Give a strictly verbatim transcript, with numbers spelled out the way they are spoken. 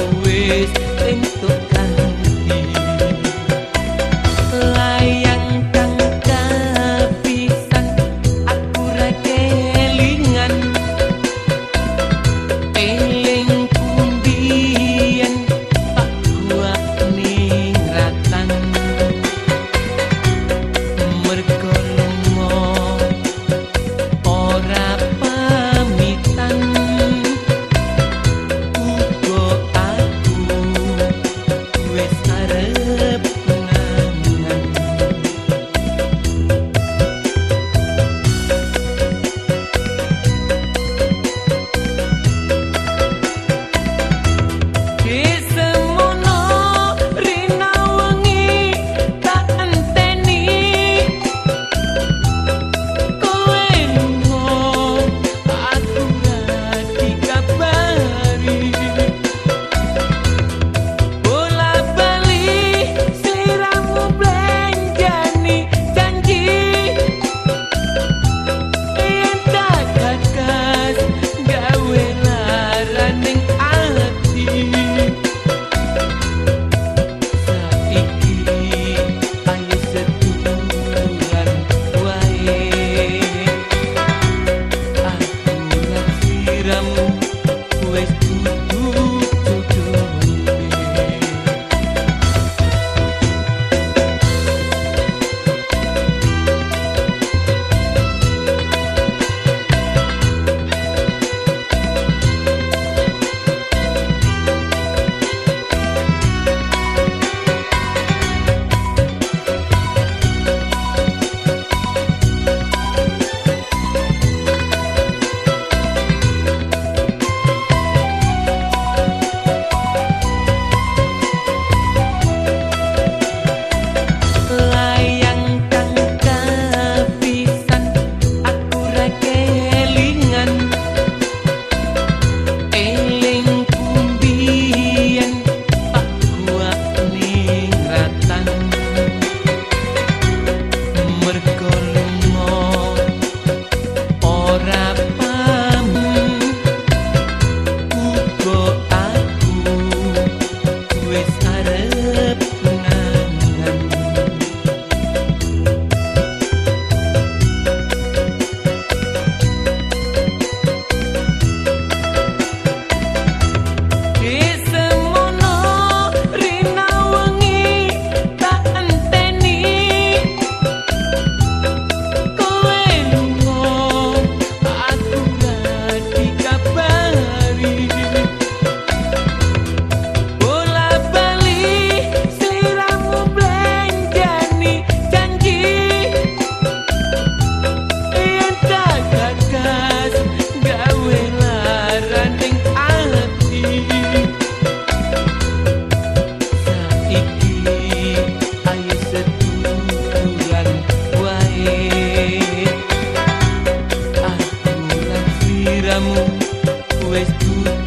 wis entuk kanthi layang kang kapisan aku ra kelingan eling pumbien pak gua ning ratan mergo lunga ora pamitan uga aku wis arep ngangan Semono rina wengi tak enteni kowe lunga aku ra dikabari bola bali sliramu blenjani janji yen tak gagas gawe laraning ati saiki ayo setulan wae aku naksiramu wis dudu jodohe layang kang kapisan aku ra kelingan eling pumbien pak gua ning ratan mergo lunga ora pamit uga aku wis arep ngangan Semono rina wengi tak enteni kowe lunga aku ra dikabari bola bali sliramu blenjani janji yen tak gagas gawe laraning ati saiki ayo setulan wae aku naksiramu wis dudu